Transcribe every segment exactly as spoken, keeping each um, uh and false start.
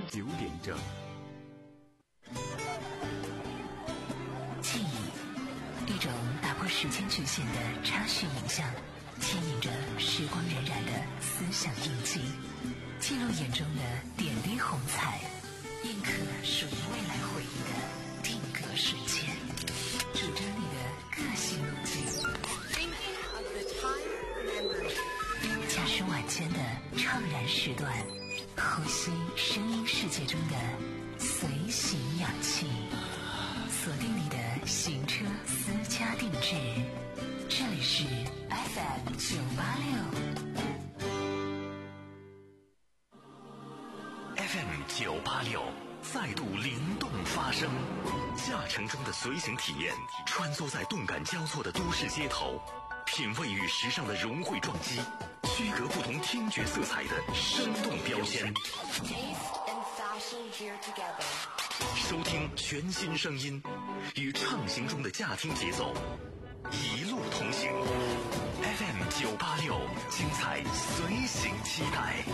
九点整。 记忆，一种打破时间局限的插叙影像，牵引着时光荏苒的思想印记，记录眼中的点滴红彩，印刻属于未来回忆的定格瞬间，主张你的个性路径。驾驶晚间的怅然时段，呼吸声音世界中的随行氧气，锁定你的行车私家定制。这里是 F M 九八六 F M 九八六再度灵动发声，驾乘中的随行体验，穿梭在动感交错的都市街头，品味与时尚的融汇撞击，区隔不同听觉色彩的生动标签，收听全新声音，与畅行中的驾听节奏一路同行。 F M 九八六，精彩随行期待。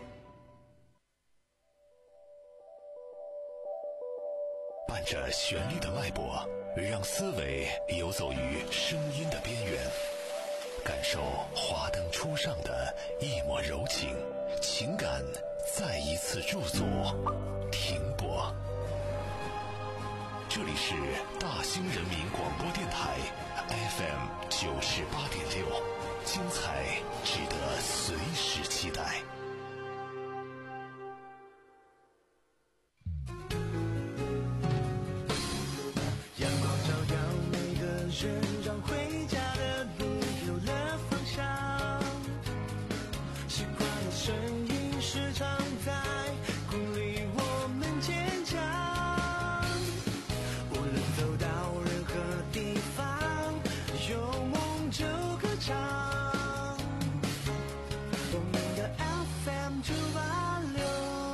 伴着旋律的脉搏，让思维游走于声音的边缘，感受华灯初上的一抹柔情，情感再一次驻足停泊。这里是大兴人民广播电台 F M 九十八点六，精彩值得随时期待。 阳光照耀每个人，让回家的路有了方向。习惯的声音时常在鼓励我们坚强。无论走到任何地方，有梦就歌唱。我们的 F M 九八六。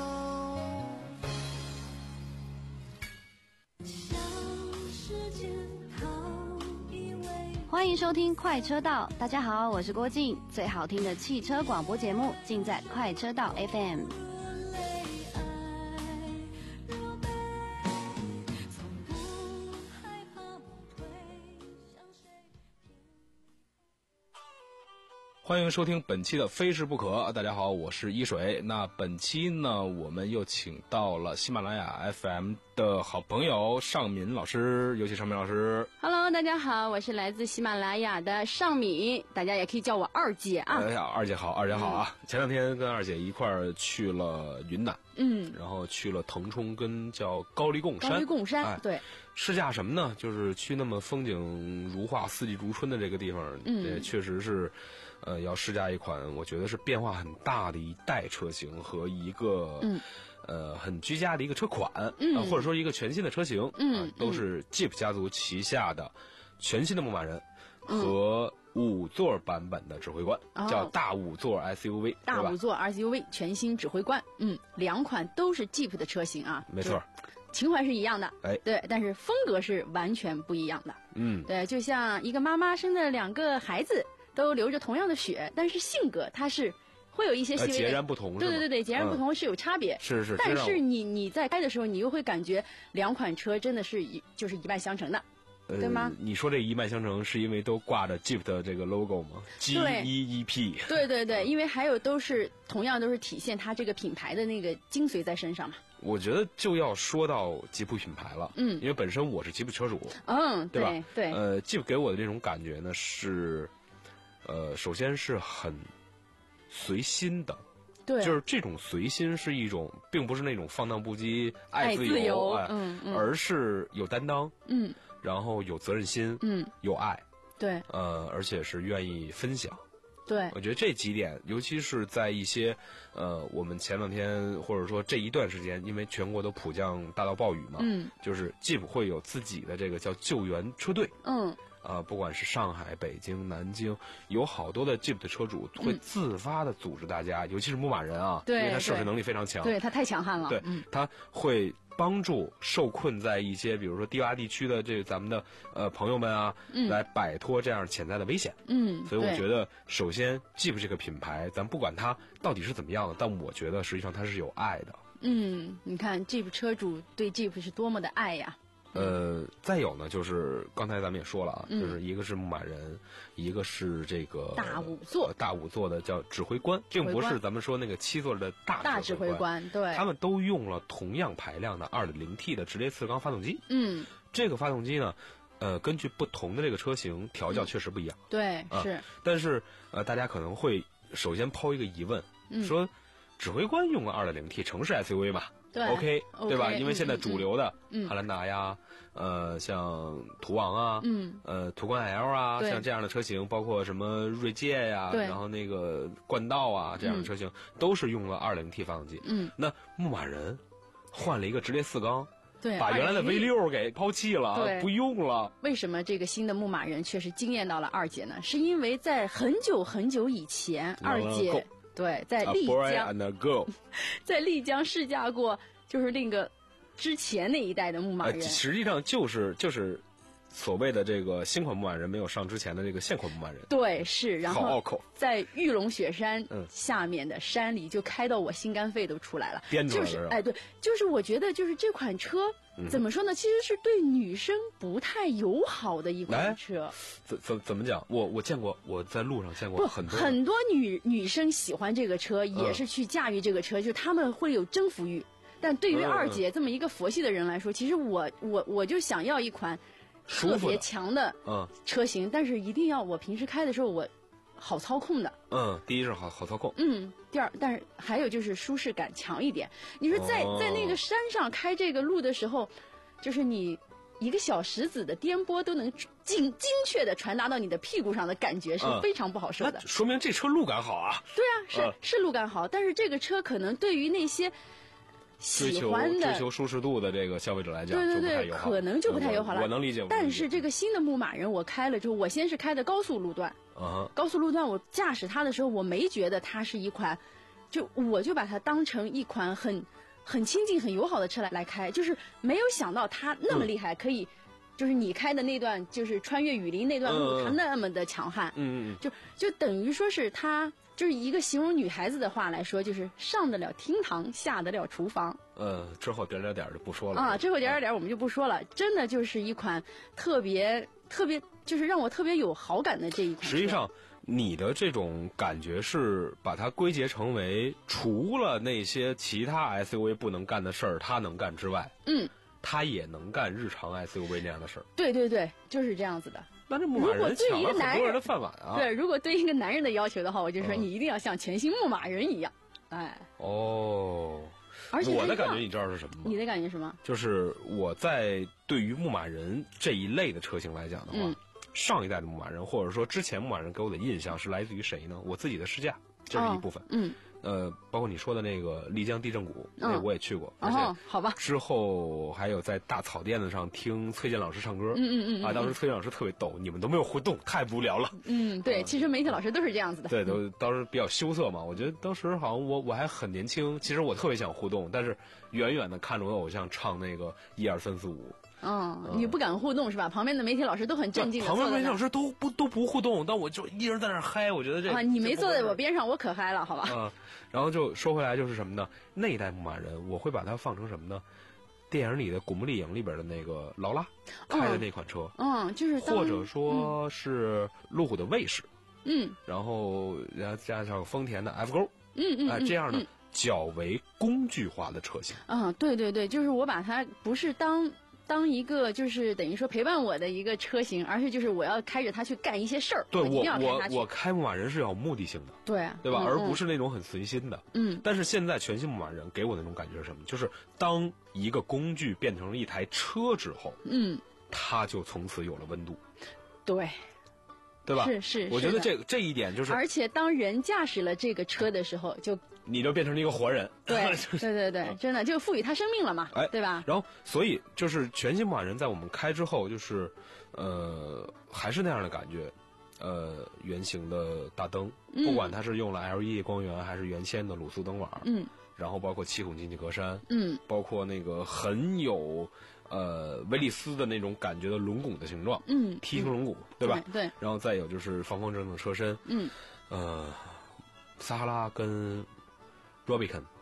欢迎收听快车道，大家好，我是郭静，最好听的汽车广播节目尽在快车道 F M。 欢迎收听本期的非试不可。大家好，我是一水。那本期呢，我们又请到了喜马拉雅 F M 的好朋友尚敏老师，有请尚敏老师。 Hello， 大家好，我是来自喜马拉雅的尚敏，大家也可以叫我二姐啊。 哎呀，二姐好，二姐好啊！嗯、前两天跟二姐一块儿去了云南， 嗯， 然后去了腾冲跟叫高黎贡山。 高黎贡山，哎、对。 试驾什么呢？就是去那么风景如画、四季如春的这个地方，嗯，也确实是，呃，要试驾一款我觉得是变化很大的一代车型和一个，嗯，呃，很居家的一个车款，嗯、呃，或者说一个全新的车型，嗯、呃，都是 Jeep 家族旗下的全新的牧马人和五座版本的指挥官，嗯、叫大五座 S U V， 大五座 S U V 全新指挥官，嗯，两款都是 Jeep 的车型啊， 没错。 情怀是一样的， 哎， 对，但是风格是完全不一样的。 嗯， 对，就像一个妈妈生的两个孩子都流着同样的血，但是性格它是会有一些细微的、 呃、截然不同。 对对对对，截然不同、嗯、是有差别。 是是， 但是你你在开的时候，你又会感觉两款车真的是一就是一脉相承的。 呃、 对吗？ 你说这一脉相承是因为都挂着 Jeep 的这个 logo 吗 ？G E E P。 对对对，因为还有都是同样都是体现它这个品牌的那个精髓在身上嘛。 我觉得就要说到吉普品牌了，嗯，因为本身我是吉普车主， 嗯， 对吧？ 对，对呃，吉普给我的这种感觉呢是，呃，首先是很随心的。 对， 就是这种随心是一种，并不是那种放荡不羁、爱自由， 自由哎、 嗯嗯， 而是有担当， 嗯， 然后有责任心， 嗯， 有爱， 对， 呃，而且是愿意分享。 对， 我觉得这几点，尤其是在一些呃，我们前两天或者说这一段时间，因为全国都普降大到暴雨嘛， 嗯， 就是 Jeep 会有自己的这个叫救援车队， 嗯。 啊、呃，不管是上海、北京、南京，有好多的 Jeep 的车主会自发的组织大家，嗯、尤其是牧马人啊， 对， 因为他涉水能力非常强， 对他太强悍了， 对， 嗯、 他会帮助受困在一些比如说低洼地区的这个咱们的呃朋友们啊，嗯、来摆脱这样潜在的危险。 嗯， 所以我觉得，首先 Jeep 这个品牌，咱不管它到底是怎么样的，但我觉得实际上它是有爱的。 嗯，你看 Jeep 车主对 Jeep 是多么的爱呀。 呃，再有呢，就是刚才咱们也说了啊，嗯、就是一个是牧马人，一个是这个大五座， 呃、大五座的叫指挥官，并不是咱们说那个七座的大大指挥官，对， 他们都用了同样排量的 二点零 T 的直列四缸发动机。 嗯， 这个发动机呢，呃，根据不同的这个车型调教确实不一样。 嗯、对、 啊， 是。 但是呃，大家可能会首先抛一个疑问，嗯、说指挥官用了 二点零 T 城市 S U V 嘛？ 对 ，OK， 对吧？ okay, 因为现在主流的嗯、 汉兰达呀，呃，像途昂啊， 嗯， 呃，途观 L 啊，像这样的车型，包括什么锐界呀，然后那个冠道啊这样的车型，嗯、都是用了 二点零 T 发动机。 嗯， 那牧马人换了一个直列四缸， 对， 把原来的 V 六 给抛弃了，不用了。 为什么这个新的牧马人确实惊艳到了二姐呢？是因为在很久很久以前，二姐。对，在丽江，在丽江试驾过，就是那个之前那一代的牧马人， 呃、实际上就是就是所谓的这个新款牧马人没有上之前的这个现款牧马人。 对，是，然后好拗口， 在玉龙雪山下面的山里就开到我心肝肺都出来了， 颠出来了， 就是哎，对，就是我觉得就是这款车。嗯、怎么说呢？其实是对女生不太友好的一款车。 怎怎怎么讲？我我见过，我在路上见过很多很多女女生喜欢这个车，也是去驾驭这个车，嗯、就他们会有征服欲。但对于二姐这么一个佛系的人来说，嗯、其实我我我就想要一款特别强的车型，但是一定要我平时开的时候我好操控的。 嗯，第一是好好操控。 嗯，第二，但是还有就是舒适感强一点。你说在、哦、在那个山上开这个路的时候，就是你一个小石子的颠簸都能精精确的传达到你的屁股上的感觉是非常不好受的。 嗯、说明这车路感好啊。 对啊，是、嗯、是路感好，但是这个车可能对于那些喜欢的追求追求舒适度的这个消费者来讲， 对对对，可能就不太友好了。 我, 我能理解。 但是这个新的牧马人我开了之后，我先是开的高速路段。 Uh-huh. 高速路段我驾驶它的时候，我没觉得它是一款，就我就把它当成一款很很亲近、很友好的车来来开，就是没有想到它那么厉害，嗯、可以，就是你开的那段就是穿越雨林那段路，嗯、它那么的强悍， 嗯嗯， 就就等于说是它就是一个形容女孩子的话来说，就是上得了厅堂，下得了厨房。 呃，之后点点点就不说了啊，之后点点点我们就不说了，真的就是一款特别特别。就是让我特别有好感的这一款车。 实际上，你的这种感觉是把它归结成为，除了那些其他 S U V 不能干的事儿，它能干之外， 嗯， 它也能干日常 S U V 那样的事儿。 对对对，就是这样子的。 那这牧马人抢了很多人的饭碗啊！ 对，如果对一个男人的要求的话，我就说你一定要像全新牧马人一样，嗯、哎。 哦。 而且我的感觉你知道是什么吗？ 你的感觉是什么？ 就是我在对于牧马人这一类的车型来讲的话。嗯，上一代的牧马人，或者说之前牧马人给我的印象是来自于谁呢？我自己的试驾，这是一部分。 哦、嗯， 呃，包括你说的那个丽江地震谷， 嗯、 那我也去过。 哦， 而且好吧。 之后还有在大草甸子上听崔健老师唱歌。 嗯嗯嗯。 啊，当时崔健老师特别逗，你们都没有互动，太无聊了。 嗯，对，其实媒体老师都是这样子的。 对，都当时比较羞涩嘛。我觉得当时好像我我还很年轻，其实我特别想互动，但是远远的看着我的偶像唱那个一二三四五。 嗯，你不敢互动是吧？旁边的媒体老师都很镇静的。 旁边媒体老师都不都不互动，但我就一人在那儿嗨，我觉得这啊，你没坐在我边上，我可嗨了，好吧？ 啊，然后就说回来就是什么呢？那一代牧马人，我会把它放成什么呢？电影里的《古墓丽影》里边的那个劳拉开的那款车， 嗯，就是或者说是路虎的卫士， 嗯， 然后然后加上丰田的 F 勾， 嗯嗯， 啊，这样的较为工具化的车型。 嗯，对对对，就是我把它不是当。当一个就是等于说陪伴我的一个车型，而是就是我要开着它去干一些事儿。 对， 我我我开牧马人是有目的性的， 对对吧？ 嗯、 而不是那种很随心的。 嗯。 但是现在全新牧马人给我的那种感觉是什么？就是当一个工具变成了一台车之后， 嗯， 它就从此有了温度。 对。 对吧？ 是是， 我觉得这这一点就是， 而且当人驾驶了这个车的时候，就你就变成了一个活人。 对对对对，真的就赋予它生命了嘛， 哎， 对吧？ 然后，所以就是全新牧马人在我们开之后，就是呃，还是那样的感觉，呃，圆形的大灯， 嗯、 不管它是用了 L E D 光源还是原先的卤素灯网， 嗯， 然后包括七孔进气格栅， 嗯， 包括那个很有。呃，威利斯的那种感觉的轮拱的形状， 嗯， 梯形轮毂，对吧？ 对。 然后再有就是方方正正的车身， 嗯。 呃，撒哈拉跟 Rubicon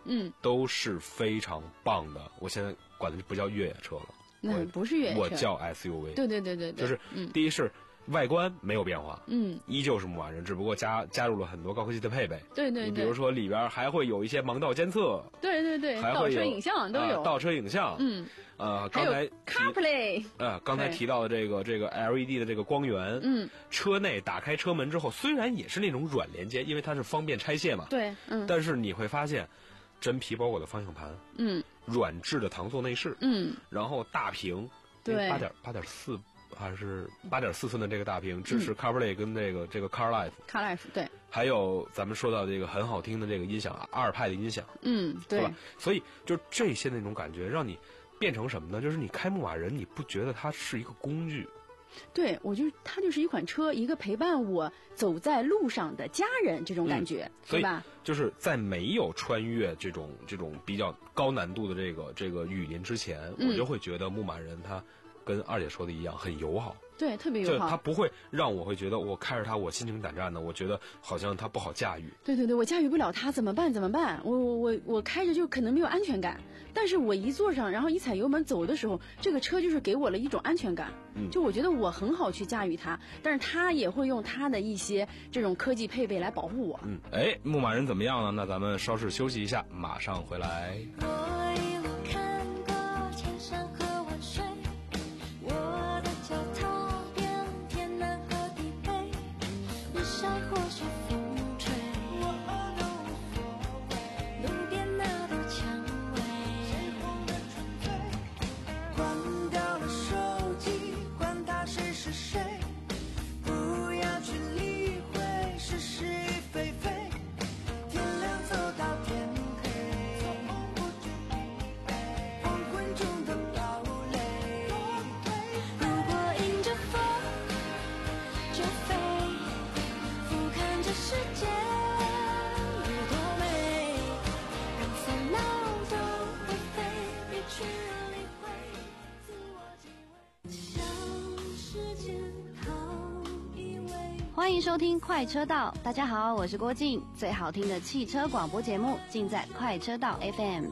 嗯， 都是非常棒的。我现在管的不叫越野车了， 那不是越野车， 我叫 S U V。 对对对对对， 就是、 嗯、 第一是外观没有变化， 嗯， 依旧是牧马人，只不过加加入了很多高科技的配备。 对对对， 你比如说里边还会有一些盲道监测， 对对对， 还会有倒车影像都有， 呃、倒车影像， 嗯， 呃，刚才 CarPlay， 呃，刚才提到的这个这个 L E D 的这个光源， 嗯， 车内打开车门之后，虽然也是那种软连接，因为它是方便拆卸嘛， 对，嗯， 但是你会发现，真皮包裹的方向盘， 嗯， 软质的搪塑内饰， 嗯， 然后大屏， 对， 八点八点四。还是八点四寸的这个大屏，支持 CarPlay 跟这个、嗯、这个 Car Life，Car Life 对， 还有咱们说到这个很好听的这个音响，阿尔派的音响， 嗯，对， 对吧？所以就这些那种感觉，让你变成什么呢？就是你开牧马人，你不觉得它是一个工具？ 对，我就它就是一款车，一个陪伴我走在路上的家人，这种感觉， 对、 嗯、吧？ 就是在没有穿越这种这种比较高难度的这个这个雨林之前， 嗯、 我就会觉得牧马人它跟二姐说的一样，很友好。 对，特别友好。 它不会让我会觉得我开着它我心惊胆战的，我觉得好像它不好驾驭。 对对对，我驾驭不了它怎么办？怎么办？我我我我开着就可能没有安全感，但是我一坐上，然后一踩油门走的时候，这个车就是给我了一种安全感。 嗯， 就我觉得我很好去驾驭它，但是它也会用它的一些这种科技配备来保护我。 嗯，哎，牧马人怎么样呢？那咱们稍事休息一下，马上回来。 欢迎收听快车道，大家好，我是郭静，最好听的汽车广播节目尽在快车道 F M。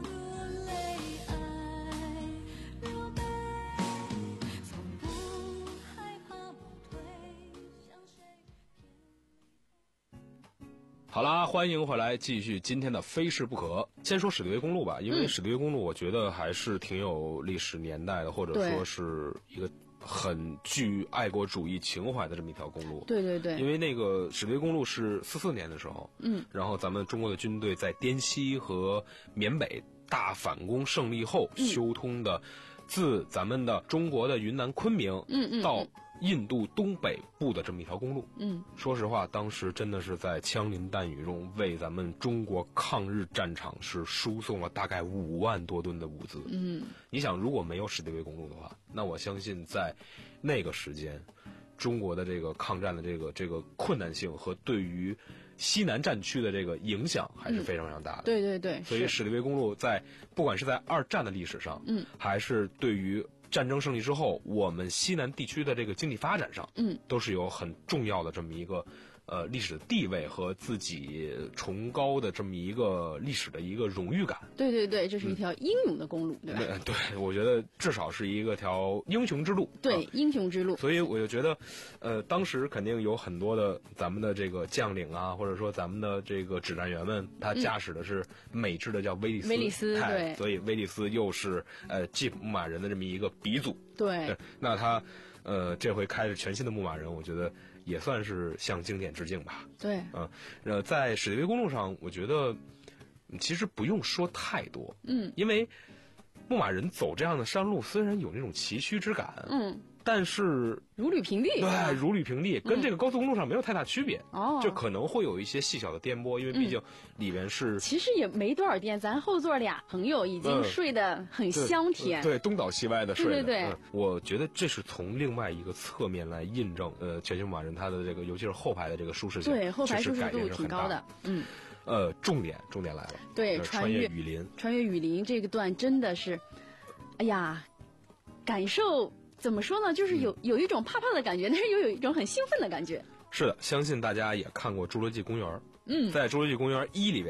好啦，欢迎回来，继续今天的非试不可。先说史迪威公路吧，因为史迪威公路我觉得还是挺有历史年代的，或者说是一个很具爱国主义情怀的这么一条公路。 对对对， 因为那个史迪威公路是四四年的时候， 嗯， 然后咱们中国的军队在滇西和缅北大反攻胜利后修通的，自咱们的中国的云南昆明， 嗯嗯， 到印度东北部的这么一条公路。 嗯， 说实话，当时真的是在枪林弹雨中为咱们中国抗日战场是输送了大概五万多吨的物资。 嗯， 你想，如果没有史迪威公路的话，那我相信在那个时间，中国的这个抗战的这个这个困难性和对于西南战区的这个影响还是非常非常大的。 嗯、对对对， 所以史迪威公路在不管是在二战的历史上， 嗯， 还是对于战争胜利之后我们西南地区的这个经济发展上， 嗯， 都是有很重要的这么一个呃历史的地位和自己崇高的这么一个历史的一个荣誉感。 对对对，这是一条英勇的公路， 嗯、 对吧？ 对，我觉得至少是一个条英雄之路。 对， 啊、 英雄之路。 所以我就觉得，呃，当时肯定有很多的咱们的这个将领啊，或者说咱们的这个指战员们，他驾驶的是美制的叫威利斯， 威利斯对， 所以威利斯又是呃 Jeep 牧马人的这么一个鼻祖。 对， 对，那他呃这回开着全新的牧马人，我觉得也算是向经典致敬吧。 对， 嗯，呃，在史迪威公路上，我觉得其实不用说太多， 嗯， 因为牧马人走这样的山路，虽然有那种崎岖之感， 嗯， 但是如履平地， 对，如履平地，跟这个高速公路上没有太大区别。 哦， 就可能会有一些细小的颠簸，因为毕竟里面是、 嗯、其实也没多少颠，咱后座俩朋友已经睡得很香甜， 嗯、对, 对，东倒西歪的睡的。 对对对、 嗯，我觉得这是从另外一个侧面来印证，呃，全新牧马人它的这个，尤其是后排的这个舒适性， 对，后排舒适度挺高的。嗯， 呃，重点重点来了， 对， 呃、穿越雨林， 穿越雨林这个段真的是，哎呀，感受。怎么说呢？就是有有一种怕怕的感觉，但是又有一种很兴奋的感觉。 是的，相信大家也看过《侏罗纪公园》。 嗯， 在《侏罗纪公园一》里边，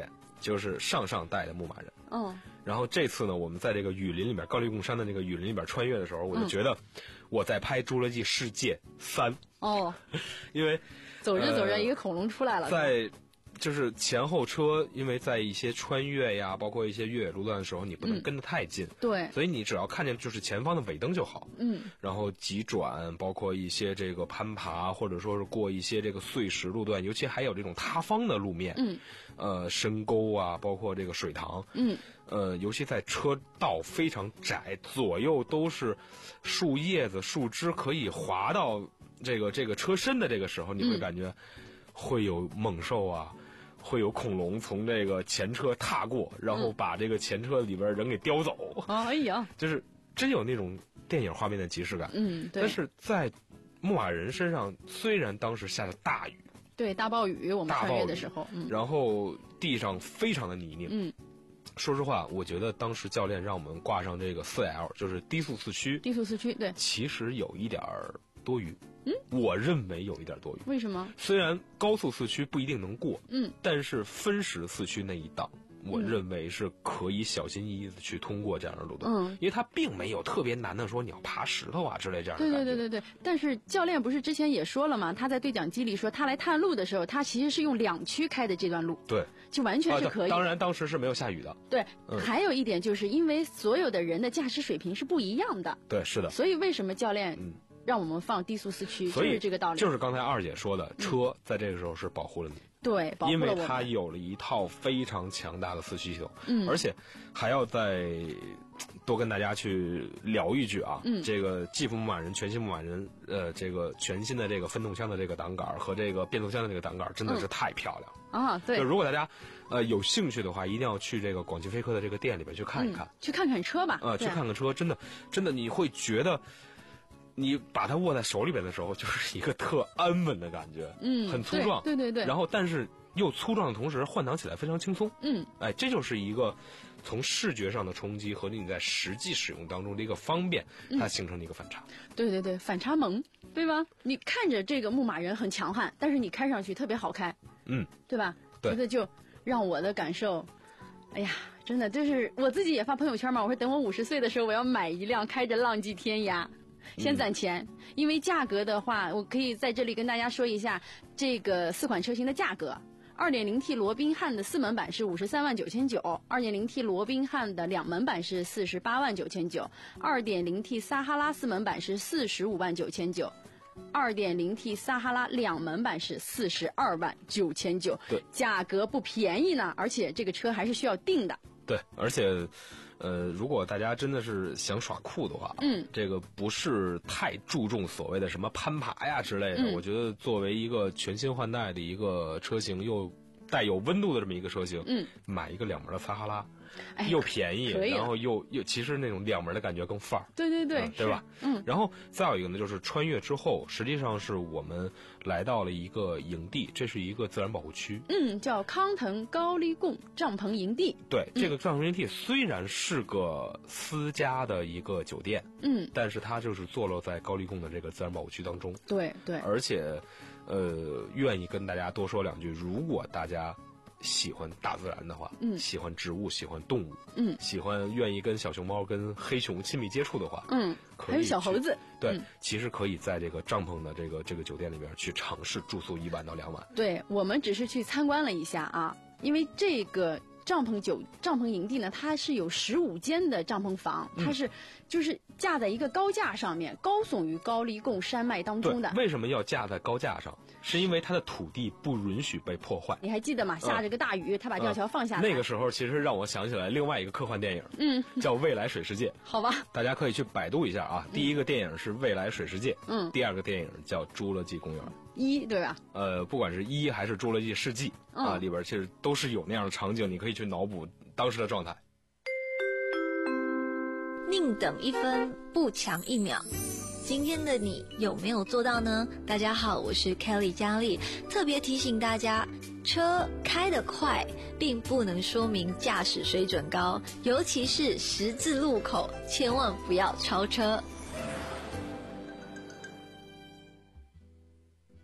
就是上上代的牧马人。 哦。 然后这次呢，我们在这个雨林里面，高黎贡山的那个雨林里边穿越的时候，我就觉得我在拍《侏罗纪世界三》。 哦。 因为走着走着，一个恐龙出来了。 呃、在。就是前后车，因为在一些穿越呀，包括一些越野路段的时候，你不能跟得太近， 嗯、对， 所以你只要看见就是前方的尾灯就好， 嗯， 然后急转，包括一些这个攀爬，或者说是过一些这个碎石路段，尤其还有这种塌方的路面， 嗯， 呃，深沟啊，包括这个水塘， 嗯， 呃，尤其在车道非常窄，左右都是树叶子、树枝可以滑到这个这个车身的这个时候，你会感觉会有猛兽啊。会有恐龙从这个前车踏过，然后把这个前车里边人给叼走。 哎呀， 就是真有那种电影画面的即视感。 嗯，对。 但是在牧马人身上，虽然当时下了大雨， 对，大暴雨，我们穿越的时候，嗯， 然后地上非常的泥泞， 嗯。 说实话，我觉得当时教练让我们挂上这个 四 L， 就是低速四驱。 低速四驱，对。 其实有一点多余。 嗯， 我认为有一点多余。 为什么？ 虽然高速四驱不一定能过， 嗯， 但是分时四驱那一档，我认为是可以小心翼翼的去通过这样的路段， 嗯， 因为它并没有特别难的说你要爬石头啊之类这样的。 对对对对对。但是教练不是之前也说了吗？他在对讲机里说，他来探路的时候，他其实是用两驱开的这段路， 对， 就完全是可以。 啊、当然，当时是没有下雨的。 对、 嗯， 还有一点就是因为所有的人的驾驶水平是不一样的。 对，是的。 所以为什么教练？ 嗯。 让我们放低速四驱， 所以就是这个道理。 就是刚才二姐说的，车在这个时候是保护了你， 对，保护了我们， 因为它有了一套非常强大的四驱系统， 嗯， 而且还要再多跟大家去聊一句啊， 嗯， 这个继父牧马人、全新牧马人，呃，这个全新的这个分动箱的这个挡杆和这个变速箱的这个挡杆真的是太漂亮了、 嗯、啊！对， 就如果大家呃有兴趣的话，一定要去这个广汽菲科的这个店里边去看一看，嗯、 去看看车吧， 啊、呃，去看看车，真的，真的你会觉得。你把它握在手里边的时候，就是一个特安稳的感觉， 嗯， 很粗壮， 对对 对, 对。 然后，但是又粗壮的同时，换挡起来非常轻松， 嗯， 哎，这就是一个从视觉上的冲击和你在实际使用当中的一个方便，它形成的一个反差。 嗯、对对对，反差萌，对吧？你看着这个牧马人很强悍，但是你开上去特别好开， 嗯， 对吧？ 对， 觉得就让我的感受，哎呀。真的就是我自己也发朋友圈嘛，我说等我五十岁的时候，我要买一辆开着浪迹天涯。先攒钱、嗯，因为价格的话，我可以在这里跟大家说一下这个四款车型的价格。二点零 T 罗宾汉的四门版是五十三万九千九，二点零 T 罗宾汉的两门版是四十八万九千九，二点零 T 撒哈拉四门版是四十五万九千九，二点零 T 撒哈拉两门版是四十二万九千九， 对， 价格不便宜呢，而且这个车还是需要定的。 对，而且，呃，如果大家真的是想耍酷的话， 嗯， 这个不是太注重所谓的什么攀爬呀之类的， 嗯、 我觉得作为一个全新换代的一个车型，又带有温度的这么一个车型， 嗯， 买一个两门的撒哈拉， 哎、 又便宜， 然后又又其实那种两门的感觉更范儿， 对对对， 嗯、对吧？ 嗯， 然后再有一个呢，就是穿越之后，实际上是我们来到了一个营地，这是一个自然保护区， 嗯，叫康腾高黎贡帐篷营地。 对，这个帐篷营地虽然是个私家的一个酒店， 嗯， 但是它就是坐落在高黎贡的这个自然保护区当中。 对对， 而且，呃，愿意跟大家多说两句，如果大家喜欢大自然的话， 嗯， 喜欢植物，喜欢动物， 嗯， 喜欢愿意跟小熊猫、跟黑熊亲密接触的话， 嗯，还有小猴子， 对、 嗯， 其实可以在这个帐篷的这个这个酒店里边去尝试住宿一晚到两晚。 对，我们只是去参观了一下啊，因为这个帐篷酒帐篷营地呢，它是有十五间的帐篷房，它是就是架在一个高架上面，高耸于高黎贡山脉当中的。 为什么要架在高架上？是因为它的土地不允许被破坏。 你还记得吗？下着个大雨，嗯、他把吊桥放下来、 嗯。那个时候其实让我想起来另外一个科幻电影， 嗯， 叫《未来水世界》。 好吧，大家可以去百度一下啊。嗯、第一个电影是《未来水世界》， 嗯， 第二个电影叫《侏罗纪公园》。 一对吧？ 呃，不管是一还是《侏罗纪世纪》 嗯、 啊，里边其实都是有那样的场景，你可以去脑补当时的状态。 宁等一分，不强一秒。今天的你有没有做到呢？大家好，我是 Kelly 佳丽，特别提醒大家，车开得快并不能说明驾驶水准高，尤其是十字路口，千万不要超车。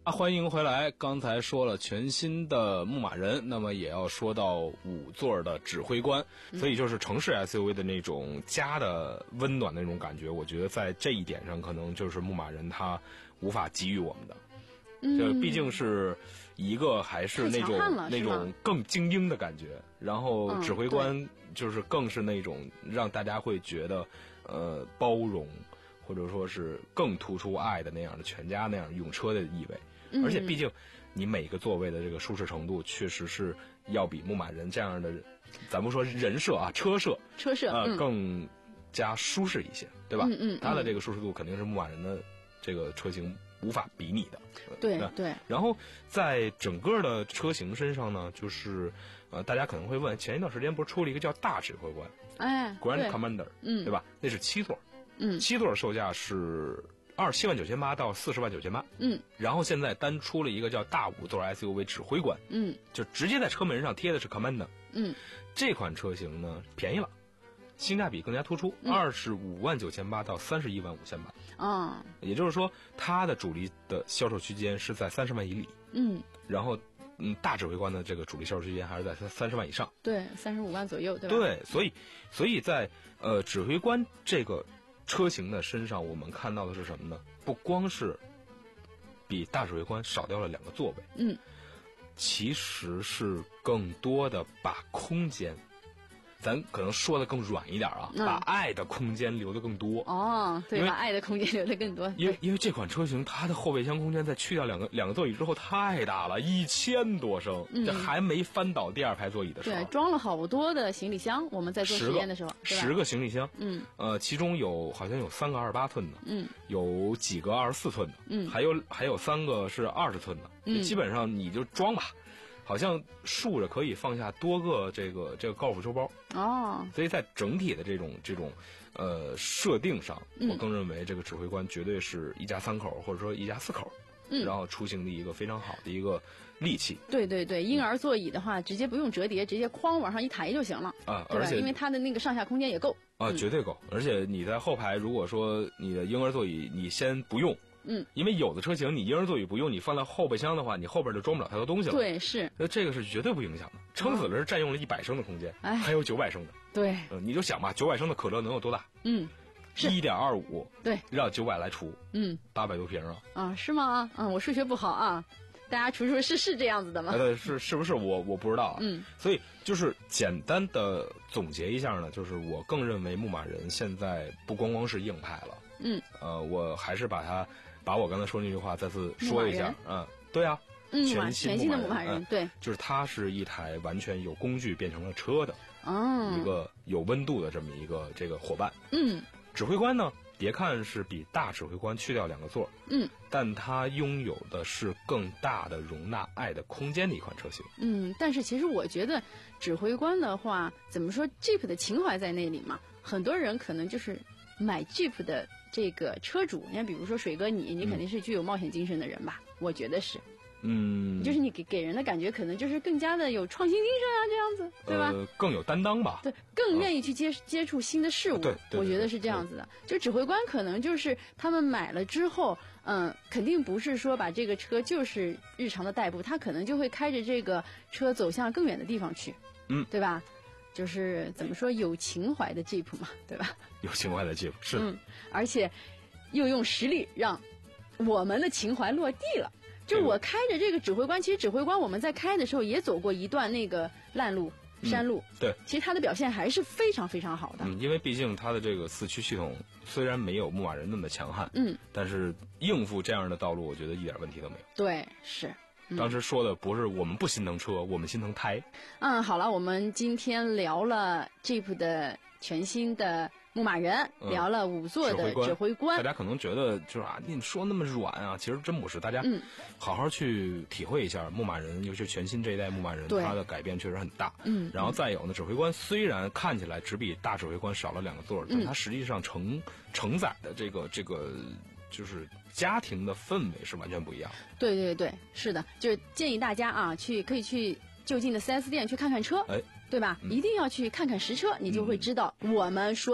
啊，欢迎回来。刚才说了全新的牧马人，那么也要说到五座的指挥官，所以就是城市 S U V 的那种家的温暖的那种感觉，我觉得在这一点上可能就是牧马人它无法给予我们的。嗯，就毕竟是一个还是那种那种更精英的感觉，然后指挥官就是更是那种让大家会觉得呃包容，或者说是更突出爱的那样的全家那样用车的意味。而且毕竟你每个座位的这个舒适程度确实是要比牧马人这样的咱不说人设啊车设车设呃、嗯、更加舒适一些，对吧？ 嗯 嗯, 嗯它的这个舒适度肯定是牧马人的这个车型无法比拟的。 对对。 然后在整个的车型身上呢，就是呃大家可能会问，前一段时间不是出了一个叫大指挥官， 哎 Grand Commander， 嗯， 对吧？那是七座， 嗯， 七座售价是二十七万九千八到四十万九千八， 嗯， 然后现在单出了一个叫大五座 S U V 指挥官， 嗯， 就直接在车门上贴的是 Commander， 嗯， 这款车型呢便宜了，性价比更加突出，二十五万九千八到三十一万五千八， 啊， 也就是说它的主力的销售区间是在三十万以里， 嗯， 然后嗯大指挥官的这个主力销售区间还是在三十万以上， 对，三十五万左右，对吧？ 对，所以所以在呃指挥官这个车型的身上，我们看到的是什么呢？不光是比大指挥官少掉了两个座位， 嗯， 其实是更多的把空间，咱可能说的更软一点啊， 嗯、 把爱的空间留得更多。 哦，对，把爱的空间留得更多。 因为因为这款车型它的后备箱空间在去掉两个两个座椅之后太大了，一千多升， 嗯、 这还没翻倒第二排座椅的时候， 对，装了好多的行李箱。我们在做实验的时候， 十个行李箱， 嗯， 呃，其中有好像有三个二十八寸的， 嗯， 有几个二十四寸的， 嗯， 还有还有三个是二十寸的， 嗯， 基本上你就装吧。好像竖着可以放下多个这个这个高尔夫球包哦， 所以在整体的这种这种呃设定上， 嗯、 我更认为这个指挥官绝对是一家三口或者说一家四口， 嗯， 然后出行的一个非常好的一个利器。 对对对，婴儿座椅的话，直接不用折叠，直接哐往上一抬就行了啊， 对吧？ 而且因为它的那个上下空间也够啊，绝对够。而且你在后排，如果说你的婴儿座椅你先不用。 嗯， 因为有的车型你婴儿座椅不用，你放在后备箱的话，你后边就装不了太多东西了。 对，是。 那这个是绝对不影响的，撑死了是占用了一百升的空间， 哎， 还有九百升的。 对， 呃，你就想吧，九百升的可乐能有多大？ 嗯，是一点二五。 对， 让九百来除， 嗯， 八百多瓶啊。 啊，是吗？嗯，我数学不好啊，大家除除是是这样子的吗？ 呃，是是不是我我不知道啊。 嗯， 所以就是简单的总结一下呢，就是我更认为牧马人现在不光光是硬派了。 嗯， 呃，我还是把它。把我刚才说那句话再次说一下，嗯，对啊， 嗯， 全新全新的牧马人，对， 就是它是一台完全由工具变成了车的， 哦， 一个有温度的这么一个这个伙伴。 嗯， 指挥官呢，别看是比大指挥官去掉两个座， 嗯， 但它拥有的是更大的容纳爱的空间的一款车型。 嗯，但是其实我觉得指挥官的话，怎么说 Jeep 的情怀在那里嘛，很多人可能就是买 Jeep 的。这个车主，你看，比如说水哥你，你肯定是具有冒险精神的人吧？嗯、我觉得是， 嗯， 就是你给给人的感觉可能就是更加的有创新精神啊，这样子，对吧？ 呃，更有担当吧？ 对，更愿意去接、嗯、接触新的事物。 对，对我觉得是这样子的。就指挥官可能就是他们买了之后，嗯，肯定不是说把这个车就是日常的代步，他可能就会开着这个车走向更远的地方去， 嗯， 对吧？就是怎么说有情怀的 Jeep 嘛，对吧？ 有情怀的 Jeep 是的、 嗯，而且又用实力让我们的情怀落地了。就我开着这个指挥官，其实指挥官我们在开的时候也走过一段那个烂路、山路， 嗯、对， 其实它的表现还是非常非常好的。 嗯，因为毕竟它的这个四驱系统虽然没有牧马人那么强悍， 嗯， 但是应付这样的道路，我觉得一点问题都没有。 对，是。 嗯、当时说的不是我们不心疼车，我们心疼胎。 嗯，好了，我们今天聊了 Jeep 的全新的牧马人， 嗯、 聊了五座的指挥官。 大家可能觉得就是啊，你说那么软啊，其实真不是。大家好好去体会一下牧马人，尤其是全新这一代牧马人，它的改变确实很大。 嗯， 然后再有呢，指挥官虽然看起来只比大指挥官少了两个座， 嗯、 但它实际上承承载的这个这个。就是家庭的氛围是完全不一样。 对对对，是的，就是建议大家啊，去可以去就近的 四 S 店去看看车， 哎， 对吧？嗯、一定要去看看实车，你就会知道我们说的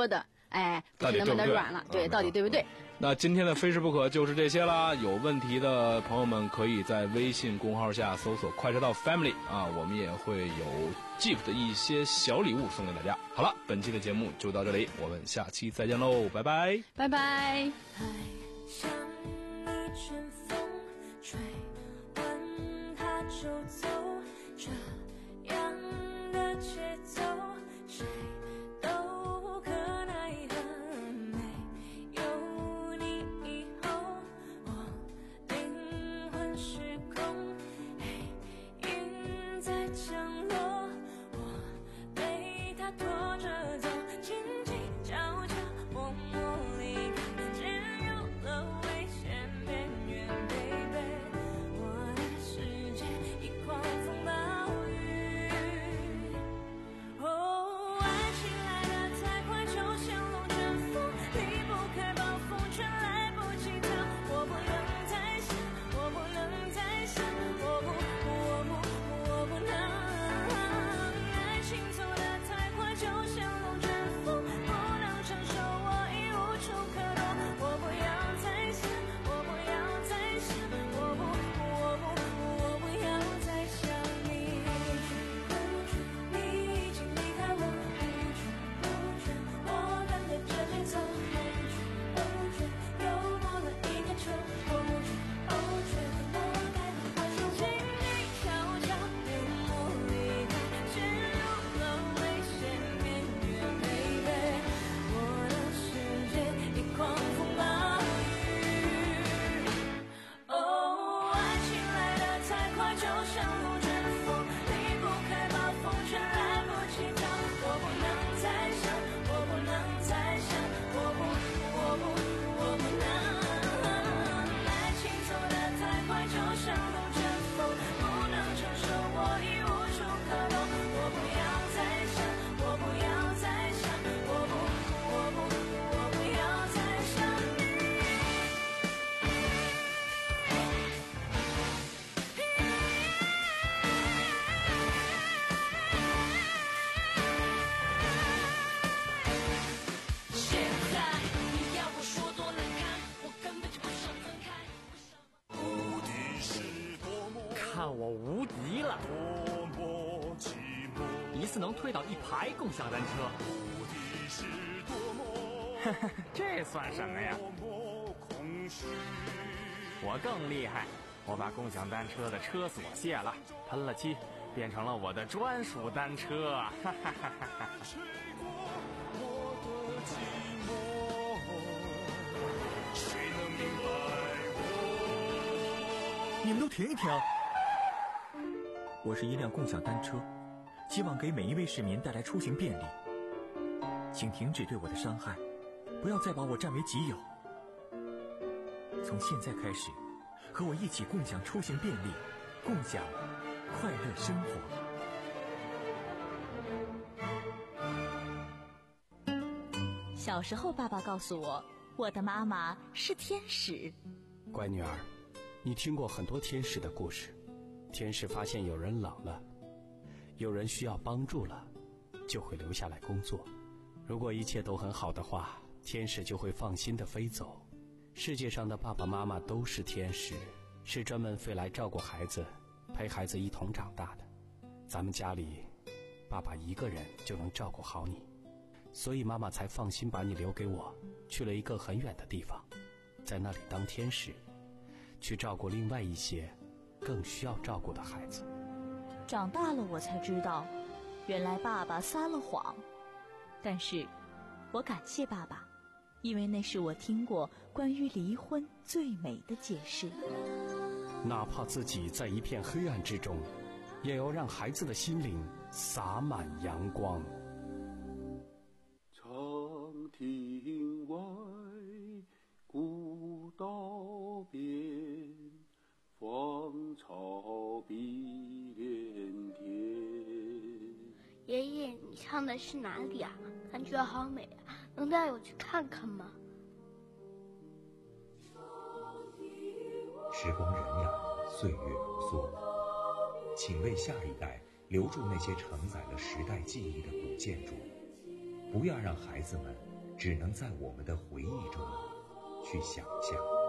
哎，不是那么的软了。对，到底对不对？ 那今天的非吃不可就是这些啦。有问题的朋友们可以在微信公号下搜索快车道 Family 啊，我们也会有 gift 的一些小礼物送给大家。好了，本期的节目就到这里，我们下期再见喽，拜拜， 拜拜。 像一阵风吹完它就走，这样的节奏谁都可奈何。没有你以后我灵魂失控，黑云在降落，我被它拖着走，轻轻悄悄默默离开，陷入了危险边缘 baby， 我的世界一狂风暴雨。哦，爱情来得太快，就像龙卷风，离不开暴风圈，来不及逃。我不能再想，我不能再想，我不我不我不能。爱情走得太快，就像龙卷风，不能承受，我已无处可躲。我不要再想，我不要再想，我不我不我不要再想你。你已经离开我，我跟着这节奏，又过了一个秋，却我该好好生活。轻轻悄悄默默离开，陷入了危险边缘 baby， 我的世界一狂风暴雨。哦，爱情来得太快，就像龙卷风，离不开暴风圈，来不及逃。我不能再想，我不能再想，我不我不我不能。爱情走得太快，就像龙卷风，不能承受，我已无处可躲。我不要再想，我不要再想，我不我不我不要再想你。现在你要我说多难看，我根本就不想分开。 看我无敌了！一次能推倒一排共享单车，这算什么呀？我更厉害，我把共享单车的车锁卸了，喷了漆，变成了我的专属单车。哈哈哈哈哈！ 你们都停一停！我是一辆共享单车，希望给每一位市民带来出行便利。请停止对我的伤害，不要再把我占为己有。从现在开始，和我一起共享出行便利，共享快乐生活。 小时候，爸爸告诉我，我的妈妈是天使。 乖女儿，你听过很多天使的故事。天使发现有人冷了，有人需要帮助了，就会留下来工作。如果一切都很好的话，天使就会放心地飞走。世界上的爸爸妈妈都是天使，是专门飞来照顾孩子，陪孩子一同长大的。咱们家里，爸爸一个人就能照顾好你，所以妈妈才放心把你留给我，去了一个很远的地方，在那里当天使，去照顾另外一些更需要照顾的孩子。 长大了我才知道，原来爸爸撒了谎。但是我感谢爸爸，因为那是我听过关于离婚最美的解释。 哪怕自己在一片黑暗之中，也要让孩子的心灵洒满阳光。 长亭外，古道边，芳草碧连天。 爷爷，你唱的是哪里啊？感觉好美啊，能带我去看看吗？ 时光荏苒，岁月如梭，请为下一代留住那些承载了时代记忆的古建筑，不要让孩子们只能在我们的回忆中去想象。